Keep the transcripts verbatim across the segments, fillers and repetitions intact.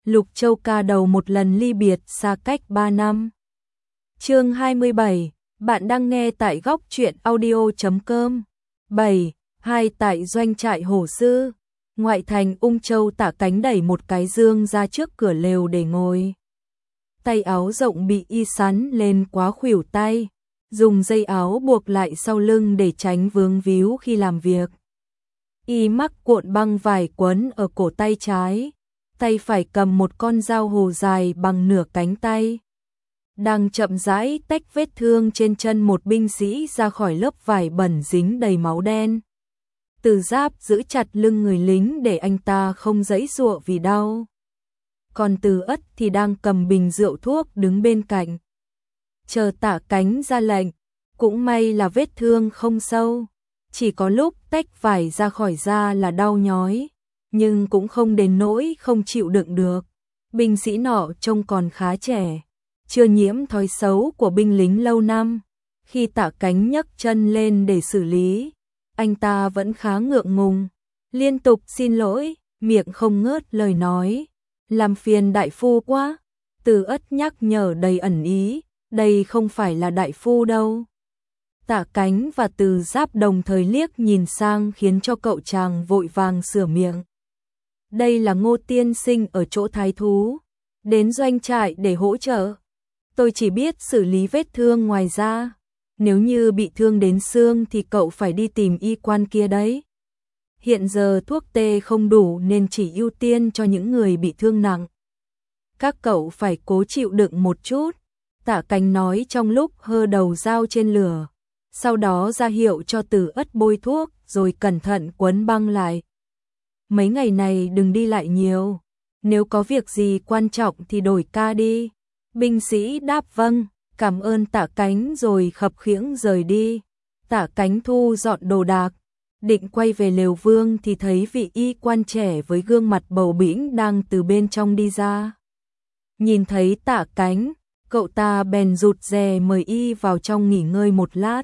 Lục Châu ca đầu một lần ly biệt xa cách ba năm. Chương hai mươi bảy, bạn đang nghe tại góc truyện audio chấm com. bảy. Hai tại doanh trại Hổ Sư, ngoại thành Ung Châu. Tạ Cánh đẩy một cái dương ra trước cửa lều để ngồi. Tay áo rộng bị y sắn lên quá khuỷu tay, dùng dây áo buộc lại sau lưng để tránh vướng víu khi làm việc. Y mắc cuộn băng vải quấn ở cổ tay trái, tay phải cầm một con dao hồ dài bằng nửa cánh tay. Đang chậm rãi tách vết thương trên chân một binh sĩ ra khỏi lớp vải bẩn dính đầy máu đen. Từ Giáp giữ chặt lưng người lính để anh ta không giãy giụa vì đau. Còn Từ Ất thì đang cầm bình rượu thuốc đứng bên cạnh, chờ Tạ Cánh ra lệnh. Cũng may là vết thương không sâu, chỉ có lúc tách vải ra khỏi da là đau nhói, nhưng cũng không đến nỗi không chịu đựng được. Binh sĩ nọ trông còn khá trẻ, chưa nhiễm thói xấu của binh lính lâu năm. Khi Tạ Cánh nhấc chân lên để xử lý, anh ta vẫn khá ngượng ngùng, liên tục xin lỗi, miệng không ngớt lời nói, làm phiền đại phu quá. Từ Ất nhắc nhở đầy ẩn ý, đây không phải là đại phu đâu. Tạ Cánh và Từ Giáp đồng thời liếc nhìn sang khiến cho cậu chàng vội vàng sửa miệng. Đây là Ngô tiên sinh ở chỗ thái thú, đến doanh trại để hỗ trợ. Tôi chỉ biết xử lý vết thương ngoài da, nếu như bị thương đến xương thì cậu phải đi tìm y quan kia đấy. Hiện giờ thuốc tê không đủ nên chỉ ưu tiên cho những người bị thương nặng. Các cậu phải cố chịu đựng một chút, Tạ Cánh nói trong lúc hơ đầu dao trên lửa. Sau đó ra hiệu cho Từ Ất bôi thuốc rồi cẩn thận quấn băng lại. Mấy ngày này đừng đi lại nhiều, nếu có việc gì quan trọng thì đổi ca đi. Binh sĩ đáp vâng, cảm ơn Tạ Cánh rồi khập khiễng rời đi. Tạ Cánh thu dọn đồ đạc, định quay về lều vương thì thấy vị y quan trẻ với gương mặt bầu bĩnh đang từ bên trong đi ra. Nhìn thấy Tạ Cánh, cậu ta bèn rụt rè mời y vào trong nghỉ ngơi một lát.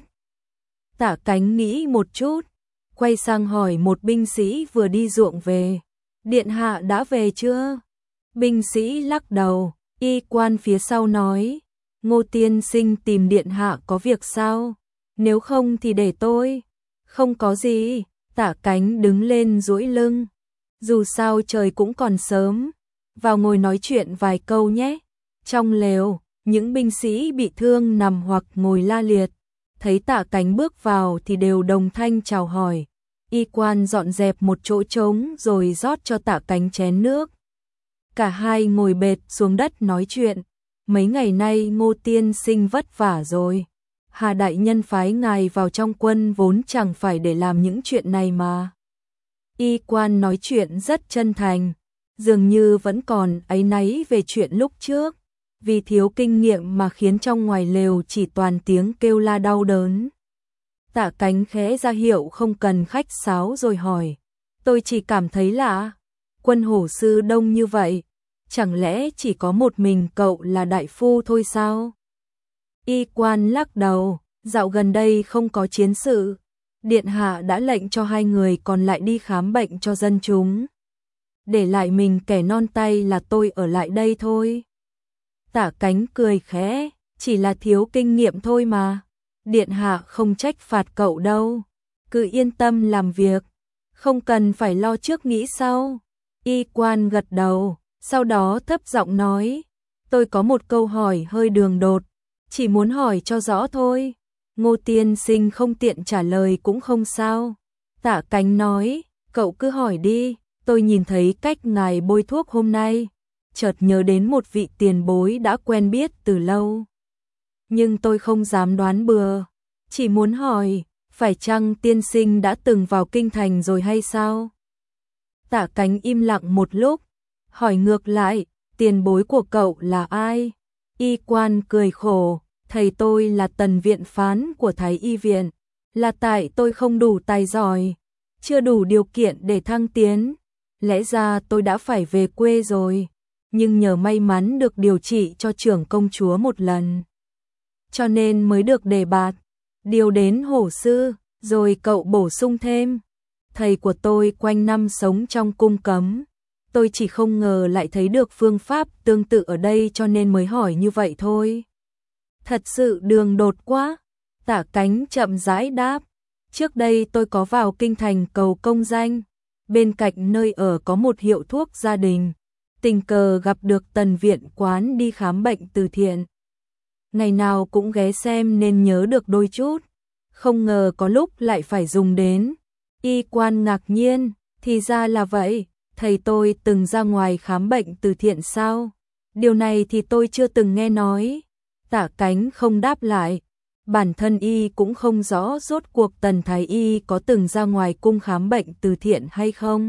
Tạ Cánh nghĩ một chút, quay sang hỏi một binh sĩ vừa đi ruộng về, điện hạ đã về chưa? Binh sĩ lắc đầu. Y quan phía sau nói, Ngô tiên sinh tìm điện hạ có việc sao? Nếu không thì để tôi. Không có gì. Tạ Cánh đứng lên duỗi lưng, dù sao trời cũng còn sớm, vào ngồi nói chuyện vài câu nhé. Trong lều, những binh sĩ bị thương nằm hoặc ngồi la liệt, thấy Tạ Cánh bước vào thì đều đồng thanh chào hỏi. Y quan dọn dẹp một chỗ trống rồi rót cho Tạ Cánh chén nước. Cả hai ngồi bệt xuống đất nói chuyện. Mấy ngày nay Ngô tiên sinh vất vả rồi. Hà đại nhân phái ngài vào trong quân vốn chẳng phải để làm những chuyện này mà. Y quan nói chuyện rất chân thành, dường như vẫn còn áy náy về chuyện lúc trước, vì thiếu kinh nghiệm mà khiến trong ngoài lều chỉ toàn tiếng kêu la đau đớn. Tạ Cánh khẽ ra hiệu không cần khách sáo rồi hỏi, tôi chỉ cảm thấy lạ, quân Hổ Sư đông như vậy, chẳng lẽ chỉ có một mình cậu là đại phu thôi sao? Y quan lắc đầu, dạo gần đây không có chiến sự, điện hạ đã lệnh cho hai người còn lại đi khám bệnh cho dân chúng. Để lại mình kẻ non tay là tôi ở lại đây thôi. Tạ Cánh cười khẽ, chỉ là thiếu kinh nghiệm thôi mà. Điện hạ không trách phạt cậu đâu, cứ yên tâm làm việc, không cần phải lo trước nghĩ sau. Y quan gật đầu, sau đó thấp giọng nói, tôi có một câu hỏi hơi đường đột, chỉ muốn hỏi cho rõ thôi. Ngô tiên sinh không tiện trả lời cũng không sao. Tạ Cánh nói, cậu cứ hỏi đi. Tôi nhìn thấy cách ngài bôi thuốc hôm nay, chợt nhớ đến một vị tiền bối đã quen biết từ lâu. Nhưng tôi không dám đoán bừa, chỉ muốn hỏi, phải chăng tiên sinh đã từng vào kinh thành rồi hay sao? Tạ Cánh im lặng một lúc, hỏi ngược lại, tiền bối của cậu là ai? Y quan cười khổ, thầy tôi là tần viện phán của Thái Y viện, là tại tôi không đủ tài giỏi, chưa đủ điều kiện để thăng tiến. Lẽ ra tôi đã phải về quê rồi, nhưng nhờ may mắn được điều trị cho trưởng công chúa một lần, cho nên mới được đề bạt, điều đến Hổ Sư. Rồi cậu bổ sung thêm, thầy của tôi quanh năm sống trong cung cấm, tôi chỉ không ngờ lại thấy được phương pháp tương tự ở đây cho nên mới hỏi như vậy thôi. Thật sự đường đột quá, Tả Cánh chậm rãi đáp. Trước đây tôi có vào kinh thành cầu công danh, bên cạnh nơi ở có một hiệu thuốc gia đình, tình cờ gặp được Tần Viện Quán đi khám bệnh từ thiện. Ngày nào cũng ghé xem nên nhớ được đôi chút, không ngờ có lúc lại phải dùng đến. Y quan ngạc nhiên, thì ra là vậy, thầy tôi từng ra ngoài khám bệnh từ thiện sao? Điều này thì tôi chưa từng nghe nói. Tả Cánh không đáp lại. Bản thân y cũng không rõ rốt cuộc Tần Thái Y có từng ra ngoài cung khám bệnh từ thiện hay không.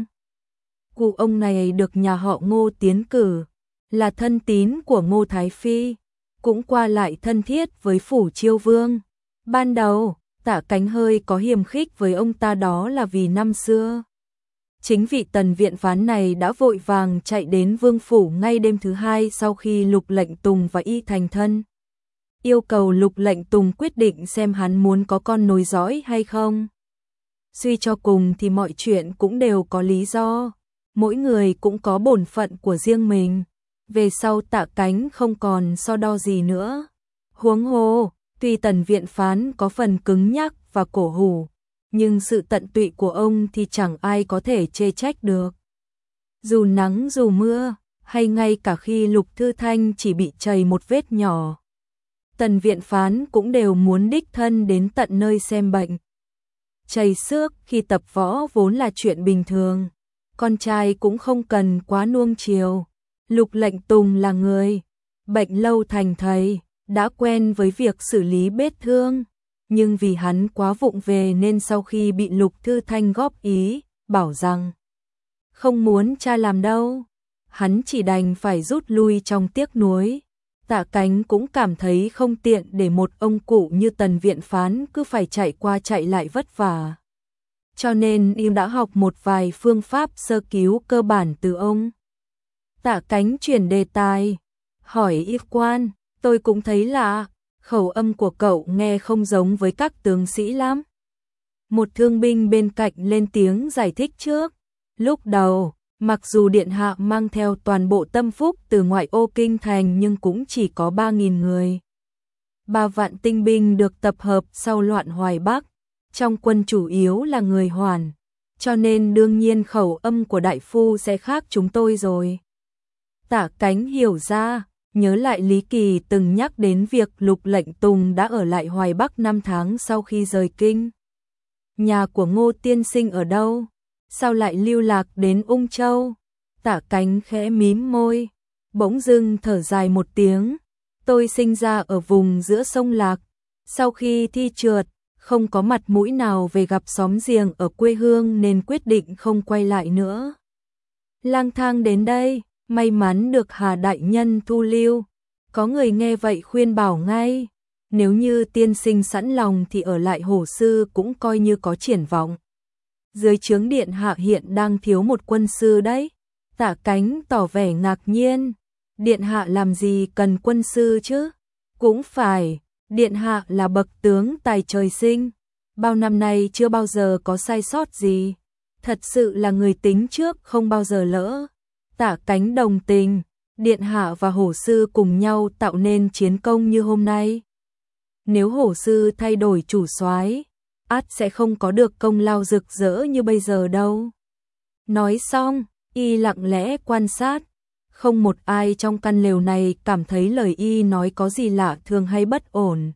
Cụ ông này được nhà họ Ngô tiến cử, là thân tín của Ngô Thái Phi, cũng qua lại thân thiết với Phủ Chiêu Vương. Ban đầu, Tả Cánh hơi có hiềm khích với ông ta, đó là vì năm xưa chính vị Tần Viện Phán này đã vội vàng chạy đến Vương Phủ ngay đêm thứ hai sau khi Lục Lệnh Tùng và y thành thân. Yêu cầu Lục Lệnh Tùng quyết định xem hắn muốn có con nối dõi hay không. Suy cho cùng thì mọi chuyện cũng đều có lý do, mỗi người cũng có bổn phận của riêng mình. Về sau Tả Cánh không còn so đo gì nữa. Huống hồ, tuy Tần Viện Phán có phần cứng nhắc và cổ hủ, nhưng sự tận tụy của ông thì chẳng ai có thể chê trách được. Dù nắng dù mưa, hay ngay cả khi Lục Thư Thanh chỉ bị chảy một vết nhỏ, Tần Viện Phán cũng đều muốn đích thân đến tận nơi xem bệnh. Chảy xước khi tập võ vốn là chuyện bình thường, con trai cũng không cần quá nuông chiều. Lục Lệnh Tùng là người bệnh lâu thành thầy, đã quen với việc xử lý vết thương, nhưng vì hắn quá vụng về nên sau khi bị Lục Thư Thanh góp ý, bảo rằng không muốn cha làm đâu, hắn chỉ đành phải rút lui trong tiếc nuối. Tả Cánh cũng cảm thấy không tiện để một ông cụ như Tần Viện Phán cứ phải chạy qua chạy lại vất vả. Cho nên y đã học một vài phương pháp sơ cứu cơ bản từ ông. Tả Cánh chuyển đề tài, hỏi y quan, tôi cũng thấy lạ, khẩu âm của cậu nghe không giống với các tướng sĩ lắm. Một thương binh bên cạnh lên tiếng giải thích trước. Lúc đầu, mặc dù điện hạ mang theo toàn bộ tâm phúc từ ngoại ô kinh thành nhưng cũng chỉ có ba nghìn người. Ba vạn tinh binh được tập hợp sau loạn Hoài Bắc, trong quân chủ yếu là người Hoàn, cho nên đương nhiên khẩu âm của đại phu sẽ khác chúng tôi rồi. Tả Cánh hiểu ra, nhớ lại Lý Kỳ từng nhắc đến việc Lục Lệnh Tùng đã ở lại Hoài Bắc năm tháng sau khi rời kinh. Nhà của Ngô tiên sinh ở đâu? Sao lại lưu lạc đến Ung Châu? Tả Cánh khẽ mím môi, bỗng dưng thở dài một tiếng. Tôi sinh ra ở vùng giữa sông Lạc, sau khi thi trượt, không có mặt mũi nào về gặp xóm giềng ở quê hương nên quyết định không quay lại nữa. Lang thang đến đây, may mắn được Hà đại nhân thu lưu. Có người nghe vậy khuyên bảo ngay, nếu như tiên sinh sẵn lòng thì ở lại Hổ Sư cũng coi như có triển vọng. Dưới trướng điện hạ hiện đang thiếu một quân sư đấy. Tả Cánh tỏ vẻ ngạc nhiên. Điện hạ làm gì cần quân sư chứ? Cũng phải, điện hạ là bậc tướng tài trời sinh, bao năm nay chưa bao giờ có sai sót gì, thật sự là người tính trước không bao giờ lỡ. Tả Cánh đồng tình, điện hạ và Hổ sư cùng nhau tạo nên chiến công như hôm nay. Nếu Hổ sư thay đổi chủ soái, ắt sẽ không có được công lao rực rỡ như bây giờ đâu. Nói xong, y lặng lẽ quan sát, không một ai trong căn lều này cảm thấy lời y nói có gì lạ thường hay bất ổn.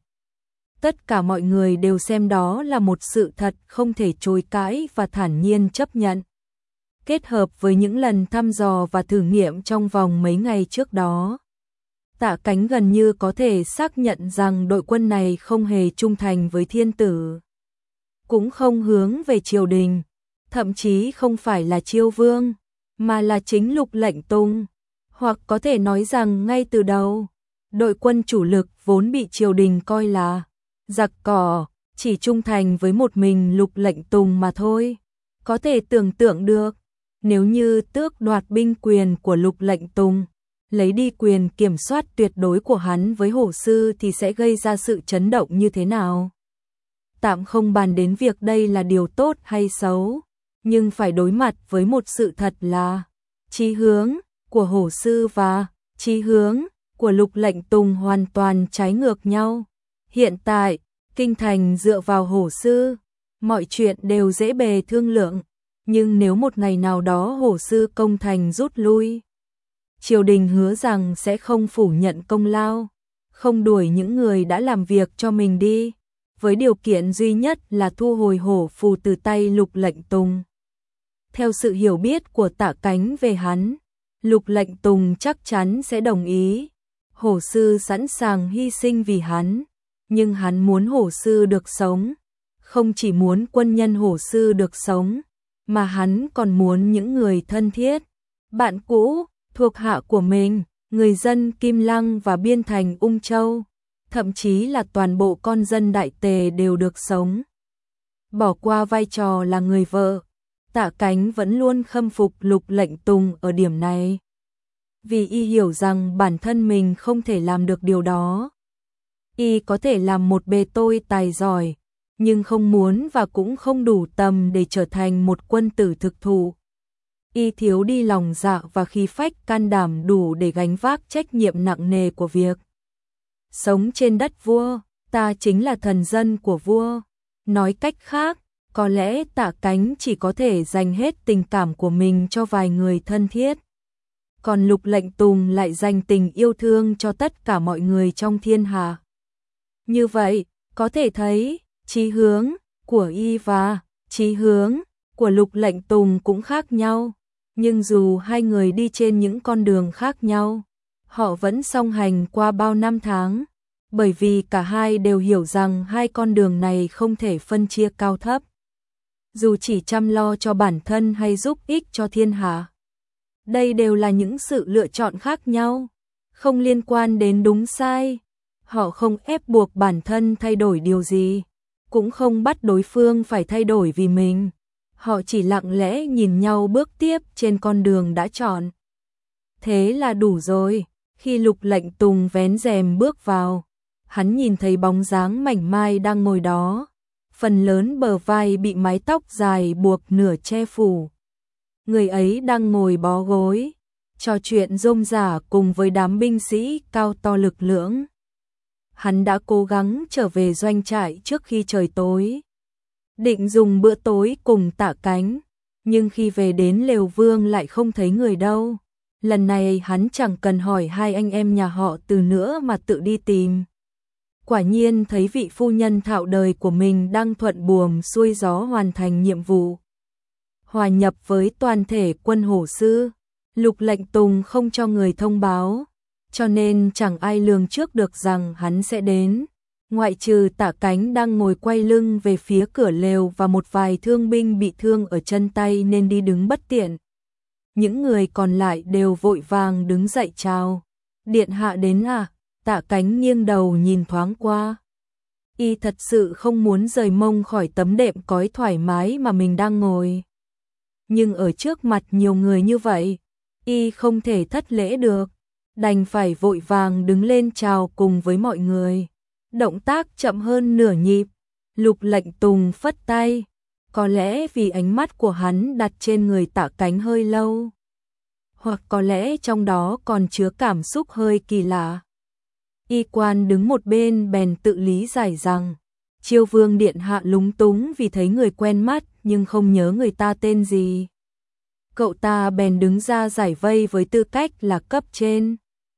Tất cả mọi người đều xem đó là một sự thật không thể chối cãi và thản nhiên chấp nhận. Kết hợp với những lần thăm dò và thử nghiệm trong vòng mấy ngày trước đó, Tả Cánh gần như có thể xác nhận rằng đội quân này không hề trung thành với thiên tử, cũng không hướng về triều đình, thậm chí không phải là Chiêu Vương, mà là chính Lục Lệnh Tùng. Hoặc có thể nói rằng ngay từ đầu, đội quân chủ lực vốn bị triều đình coi là giặc cỏ, chỉ trung thành với một mình Lục Lệnh Tùng mà thôi. Có thể tưởng tượng được, nếu như tước đoạt binh quyền của Lục Lệnh Tùng, lấy đi quyền kiểm soát tuyệt đối của hắn với Hổ sư thì sẽ gây ra sự chấn động như thế nào. Tạm không bàn đến việc đây là điều tốt hay xấu, nhưng phải đối mặt với một sự thật là chí hướng của Hổ Sư và chí hướng của Lục Lệnh Tùng hoàn toàn trái ngược nhau. Hiện tại, kinh thành dựa vào Hổ Sư, mọi chuyện đều dễ bề thương lượng, nhưng nếu một ngày nào đó Hổ Sư công thành rút lui, triều đình hứa rằng sẽ không phủ nhận công lao, không đuổi những người đã làm việc cho mình đi, với điều kiện duy nhất là thu hồi hổ phù từ tay Lục Lệnh Tùng. Theo sự hiểu biết của Tạ Cánh về hắn, Lục Lệnh Tùng chắc chắn sẽ đồng ý. Hổ Sư sẵn sàng hy sinh vì hắn, nhưng hắn muốn Hổ Sư được sống, không chỉ muốn quân nhân Hổ Sư được sống, mà hắn còn muốn những người thân thiết, bạn cũ, thuộc hạ của mình, người dân Kim Lăng và biên thành Ung Châu, thậm chí là toàn bộ con dân Đại Tề đều được sống. Bỏ qua vai trò là người vợ, Tạ Cánh vẫn luôn khâm phục Lục Lệnh Tùng ở điểm này. Vì y hiểu rằng bản thân mình không thể làm được điều đó. Y có thể làm một bề tôi tài giỏi, nhưng không muốn và cũng không đủ tầm để trở thành một quân tử thực thụ. Y thiếu đi lòng dạ và khí phách can đảm đủ để gánh vác trách nhiệm nặng nề của việc sống trên đất vua. Ta chính là thần dân của vua. Nói cách khác, có lẽ Tạ Cánh chỉ có thể dành hết tình cảm của mình cho vài người thân thiết, còn Lục Lệnh Tùng lại dành tình yêu thương cho tất cả mọi người trong thiên hạ. Như vậy, có thể thấy, chí hướng của y và chí hướng của Lục Lệnh Tùng cũng khác nhau, nhưng dù hai người đi trên những con đường khác nhau, họ vẫn song hành qua bao năm tháng, bởi vì cả hai đều hiểu rằng hai con đường này không thể phân chia cao thấp. Dù chỉ chăm lo cho bản thân hay giúp ích cho thiên hạ, đây đều là những sự lựa chọn khác nhau, không liên quan đến đúng sai. Họ không ép buộc bản thân thay đổi điều gì, cũng không bắt đối phương phải thay đổi vì mình. Họ chỉ lặng lẽ nhìn nhau bước tiếp trên con đường đã chọn. Thế là đủ rồi. Khi Lục Lệnh Tùng vén rèm bước vào, hắn nhìn thấy bóng dáng mảnh mai đang ngồi đó, phần lớn bờ vai bị mái tóc dài buộc nửa che phủ. Người ấy đang ngồi bó gối, trò chuyện rôm rả cùng với đám binh sĩ cao to lực lưỡng. Hắn đã cố gắng trở về doanh trại trước khi trời tối, định dùng bữa tối cùng Tạ Cánh, nhưng khi về đến lều vương lại không thấy người đâu. Lần này hắn chẳng cần hỏi hai anh em nhà họ Từ nữa mà tự đi tìm. Quả nhiên thấy vị phu nhân thạo đời của mình đang thuận buồm xuôi gió hoàn thành nhiệm vụ, hòa nhập với toàn thể quân Hổ Sư. Lục Lệnh Tùng không cho người thông báo, cho nên chẳng ai lường trước được rằng hắn sẽ đến, ngoại trừ Tạ Cánh đang ngồi quay lưng về phía cửa lều và một vài thương binh bị thương ở chân tay nên đi đứng bất tiện. Những người còn lại đều vội vàng đứng dậy chào. Điện hạ đến à? Tạ Cánh nghiêng đầu nhìn thoáng qua. Y thật sự không muốn rời mông khỏi tấm đệm cói thoải mái mà mình đang ngồi. Nhưng ở trước mặt nhiều người như vậy, Y không thể thất lễ được, đành phải vội vàng đứng lên chào cùng với mọi người. Động tác chậm hơn nửa nhịp, Lục Lệnh Tùng phất tay, có lẽ vì ánh mắt của hắn đặt trên người Tạ Cánh hơi lâu, hoặc có lẽ trong đó còn chứa cảm xúc hơi kỳ lạ. Y quan đứng một bên bèn tự lý giải rằng, Chiêu Vương điện hạ lúng túng vì thấy người quen mắt nhưng không nhớ người ta tên gì. Cậu ta bèn đứng ra giải vây với tư cách là cấp trên.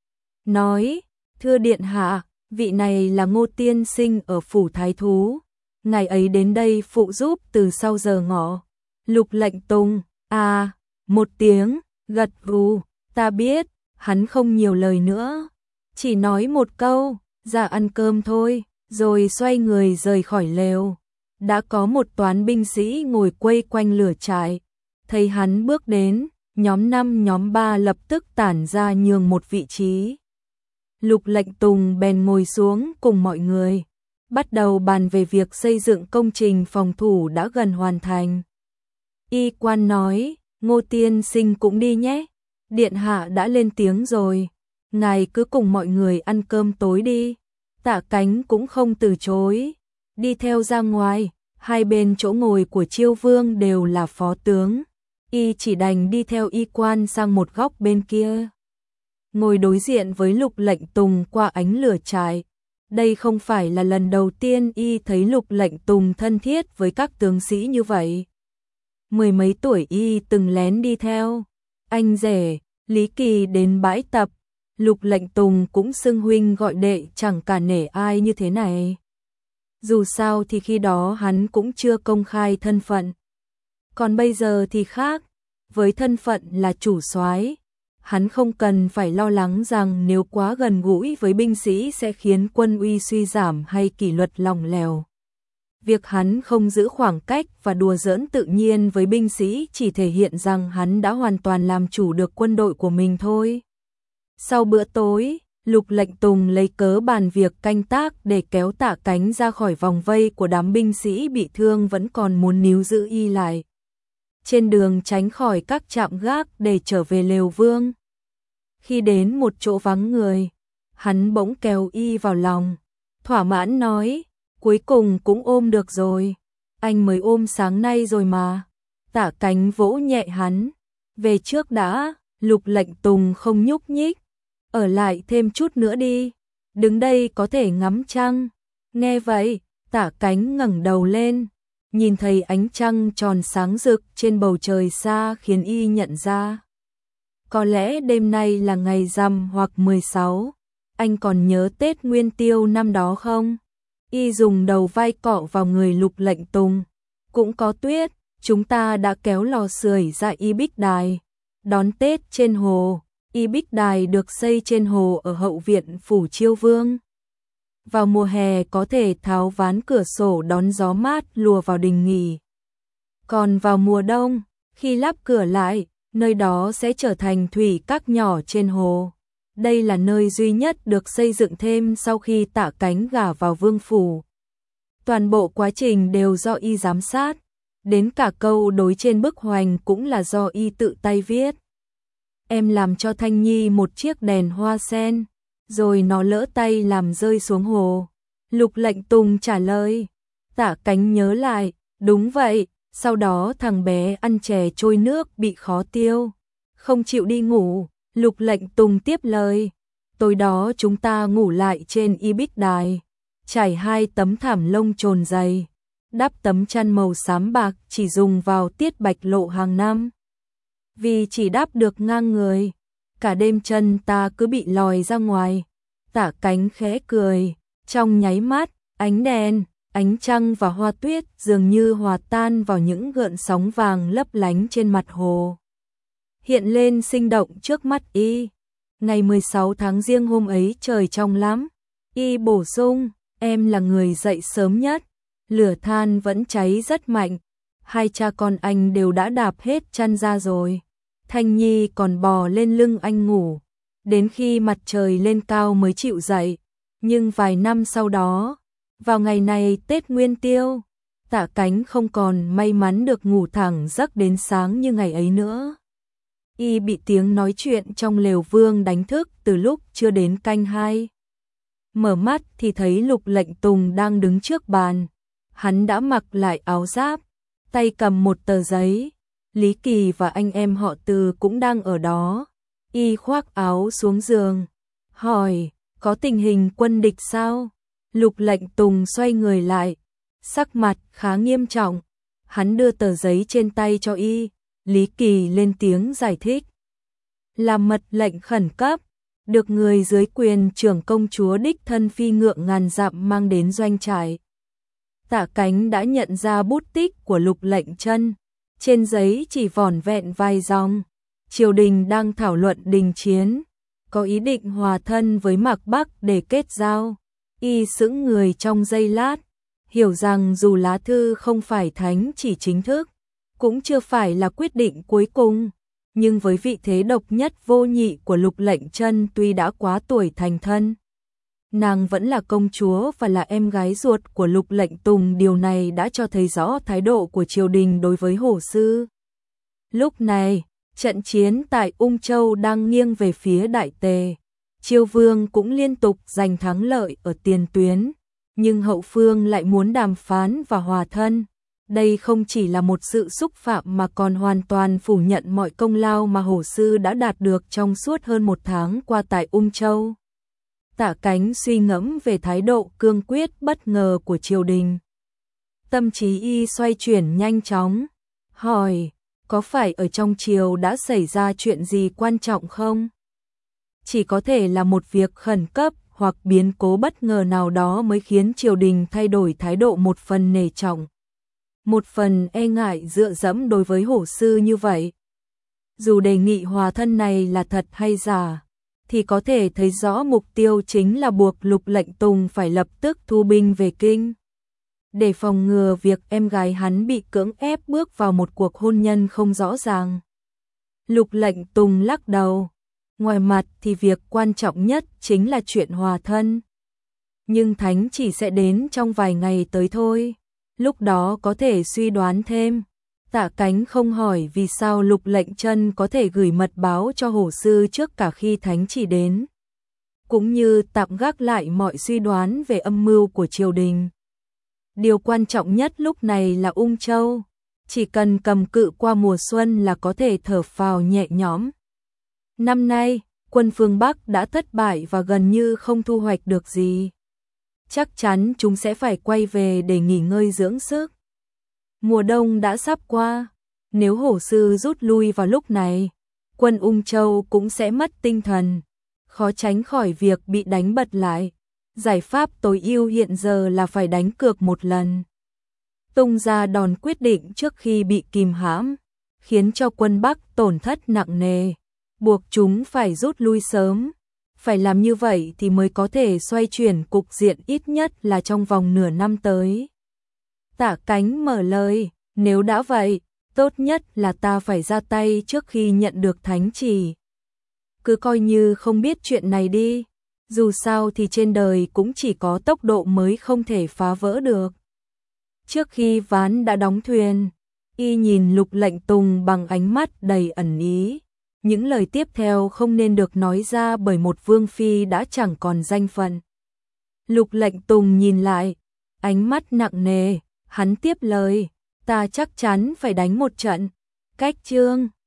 Nói, thưa điện hạ, vị này là Ngô tiên sinh ở phủ Thái Thú. Ngày ấy đến đây phụ giúp từ sau giờ ngọ. Lục Lệnh Tùng, à, một tiếng, gật gù, ta biết, hắn không nhiều lời nữa. Chỉ nói một câu, ra ăn cơm thôi, rồi xoay người rời khỏi lều. Đã có một toán binh sĩ ngồi quây quanh lửa trại. Thấy hắn bước đến, nhóm năm nhóm ba lập tức tản ra nhường một vị trí. Lục Lệnh Tùng bèn ngồi xuống cùng mọi người, bắt đầu bàn về việc xây dựng công trình phòng thủ đã gần hoàn thành. Y quan nói, Ngô tiên sinh cũng đi nhé, điện hạ đã lên tiếng rồi, ngài cứ cùng mọi người ăn cơm tối đi. Tạ Cánh cũng không từ chối, đi theo ra ngoài, hai bên chỗ ngồi của Chiêu Vương đều là phó tướng, y chỉ đành đi theo y quan sang một góc bên kia. Ngồi đối diện với Lục Lệnh Tùng qua ánh lửa trại. Đây không phải là lần đầu tiên y thấy Lục Lệnh Tùng thân thiết với các tướng sĩ như vậy. Mười mấy tuổi y từng lén đi theo anh rể Lý Kỳ đến bãi tập, Lục Lệnh Tùng cũng xưng huynh gọi đệ, chẳng cả nể ai như thế này. Dù sao thì khi đó hắn cũng chưa công khai thân phận. Còn bây giờ thì khác, với thân phận là chủ soái, hắn không cần phải lo lắng rằng nếu quá gần gũi với binh sĩ sẽ khiến quân uy suy giảm hay kỷ luật lỏng lẻo. Việc hắn không giữ khoảng cách và đùa giỡn tự nhiên với binh sĩ chỉ thể hiện rằng hắn đã hoàn toàn làm chủ được quân đội của mình thôi. Sau bữa tối, Lục Lệnh Tùng lấy cớ bàn việc canh tác để kéo Tạ Cánh ra khỏi vòng vây của đám binh sĩ bị thương vẫn còn muốn níu giữ y lại. Trên đường tránh khỏi các trạm gác để trở về lều vương. Khi đến một chỗ vắng người, hắn bỗng kéo y vào lòng, thỏa mãn nói, cuối cùng cũng ôm được rồi, anh mới ôm sáng nay rồi mà. Tạ Cánh vỗ nhẹ hắn, về trước đã. Lục Lệnh Tùng không nhúc nhích, ở lại thêm chút nữa đi, đứng đây có thể ngắm trăng. Nghe vậy, Tạ Cánh ngẩng đầu lên, nhìn thấy ánh trăng tròn sáng rực trên bầu trời xa khiến y nhận ra. Có lẽ đêm nay là ngày rằm hoặc mười sáu, anh còn nhớ Tết Nguyên Tiêu năm đó không? Y dùng đầu vai cọ vào người Lục Lệnh Tùng. Cũng có tuyết, chúng ta đã kéo lò sưởi ra Y Bích Đài, đón Tết trên hồ. Y Bích Đài được xây trên hồ ở hậu viện phủ Chiêu Vương. Vào mùa hè có thể tháo ván cửa sổ đón gió mát lùa vào đình nghỉ. Còn vào mùa đông, khi lắp cửa lại, nơi đó sẽ trở thành thủy các nhỏ trên hồ. Đây là nơi duy nhất được xây dựng thêm sau khi Tạ Cánh gả vào vương phủ. Toàn bộ quá trình đều do y giám sát, đến cả câu đối trên bức hoành cũng là do y tự tay viết. Em làm cho Thanh Nhi một chiếc đèn hoa sen, rồi nó lỡ tay làm rơi xuống hồ. Lục Lệnh Tùng trả lời. Tạ Cánh nhớ lại, đúng vậy, sau đó thằng bé ăn chè trôi nước bị khó tiêu, không chịu đi ngủ. Lục Lệnh Tùng tiếp lời, tối đó chúng ta ngủ lại trên Y Bích Đài, trải hai tấm thảm lông trồn dày, đắp tấm chăn màu xám bạc chỉ dùng vào tiết bạch lộ hàng năm. Vì chỉ đắp được ngang người, cả đêm chân ta cứ bị lòi ra ngoài. Tạ Cánh khẽ cười, trong nháy mắt, ánh đèn, ánh trăng và hoa tuyết dường như hòa tan vào những gợn sóng vàng lấp lánh trên mặt hồ, hiện lên sinh động trước mắt y. Ngày mười sáu tháng Giêng hôm ấy trời trong lắm. Y bổ sung, em là người dậy sớm nhất, lửa than vẫn cháy rất mạnh, hai cha con anh đều đã đạp hết chăn ra rồi. Thanh Nhi còn bò lên lưng anh ngủ, đến khi mặt trời lên cao mới chịu dậy. Nhưng vài năm sau đó, vào ngày này Tết Nguyên Tiêu, Tạ Cánh không còn may mắn được ngủ thẳng giấc đến sáng như ngày ấy nữa. Y bị tiếng nói chuyện trong lều vương đánh thức từ lúc chưa đến canh hai. Mở mắt thì thấy Lục Lệnh Tùng đang đứng trước bàn. Hắn đã mặc lại áo giáp, tay cầm một tờ giấy. Lý Kỳ và anh em họ Từ cũng đang ở đó. Y khoác áo xuống giường, hỏi, có tình hình quân địch sao? Lục Lệnh Tùng xoay người lại, sắc mặt khá nghiêm trọng. Hắn đưa tờ giấy trên tay cho y. Lý Kỳ lên tiếng giải thích. Là mật lệnh khẩn cấp, được người dưới quyền trưởng công chúa đích thân phi ngựa ngàn dặm mang đến doanh trại. Tạ Cánh đã nhận ra bút tích của Lục Lệnh Chân. Trên giấy chỉ vỏn vẹn vài dòng. Triều đình đang thảo luận đình chiến, có ý định hòa thân với Mạc Bắc để kết giao. Y sững người trong giây lát, hiểu rằng dù lá thư không phải thánh chỉ chính thức, cũng chưa phải là quyết định cuối cùng, nhưng với vị thế độc nhất vô nhị của Lục Lệnh Chân, tuy đã quá tuổi thành thân, nàng vẫn là công chúa và là em gái ruột của Lục Lệnh Tùng. Điều này đã cho thấy rõ thái độ của triều đình đối với Hổ Sư. Lúc này, trận chiến tại Ung Châu đang nghiêng về phía Đại Tề. Chiêu Vương cũng liên tục giành thắng lợi ở tiền tuyến, nhưng hậu phương lại muốn đàm phán và hòa thân. Đây không chỉ là một sự xúc phạm mà còn hoàn toàn phủ nhận mọi công lao mà hổ sư đã đạt được trong suốt hơn một tháng qua tại Ung Châu. Tạ Cánh suy ngẫm về thái độ cương quyết bất ngờ của triều đình. Tâm trí y xoay chuyển nhanh chóng, hỏi, có phải ở trong triều đã xảy ra chuyện gì quan trọng không? Chỉ có thể là một việc khẩn cấp hoặc biến cố bất ngờ nào đó mới khiến triều đình thay đổi thái độ, một phần nể trọng, một phần e ngại dựa dẫm đối với hổ sư như vậy. Dù đề nghị hòa thân này là thật hay giả, thì có thể thấy rõ mục tiêu chính là buộc Lục Lệnh Tùng phải lập tức thu binh về kinh, để phòng ngừa việc em gái hắn bị cưỡng ép bước vào một cuộc hôn nhân không rõ ràng. Lục Lệnh Tùng lắc đầu, ngoài mặt thì việc quan trọng nhất chính là chuyện hòa thân. Nhưng thánh chỉ sẽ đến trong vài ngày tới thôi, lúc đó có thể suy đoán thêm. Tạ Cánh không hỏi vì sao Lục Lệnh Chân có thể gửi mật báo cho hổ sư trước cả khi thánh chỉ đến, cũng như tạm gác lại mọi suy đoán về âm mưu của triều đình. Điều quan trọng nhất lúc này là Ung Châu, chỉ cần cầm cự qua mùa xuân là có thể thở phào nhẹ nhõm. Năm nay, quân phương Bắc đã thất bại và gần như không thu hoạch được gì. Chắc chắn chúng sẽ phải quay về để nghỉ ngơi dưỡng sức. Mùa đông đã sắp qua, nếu hổ sư rút lui vào lúc này, quân Ung Châu cũng sẽ mất tinh thần, khó tránh khỏi việc bị đánh bật lại. Giải pháp tối ưu hiện giờ là phải đánh cược một lần, tung ra đòn quyết định trước khi bị kìm hãm, khiến cho quân Bắc tổn thất nặng nề, buộc chúng phải rút lui sớm. Phải làm như vậy thì mới có thể xoay chuyển cục diện ít nhất là trong vòng nửa năm tới. Tạ Cánh mở lời, nếu đã vậy, tốt nhất là ta phải ra tay trước khi nhận được thánh chỉ. Cứ coi như không biết chuyện này đi, dù sao thì trên đời cũng chỉ có tốc độ mới không thể phá vỡ được. Trước khi ván đã đóng thuyền, y nhìn Lục Lệnh Tùng bằng ánh mắt đầy ẩn ý. Những lời tiếp theo không nên được nói ra bởi một vương phi đã chẳng còn danh phận. Lục Lệnh Tùng nhìn lại, ánh mắt nặng nề, hắn tiếp lời, ta chắc chắn phải đánh một trận. Cách chương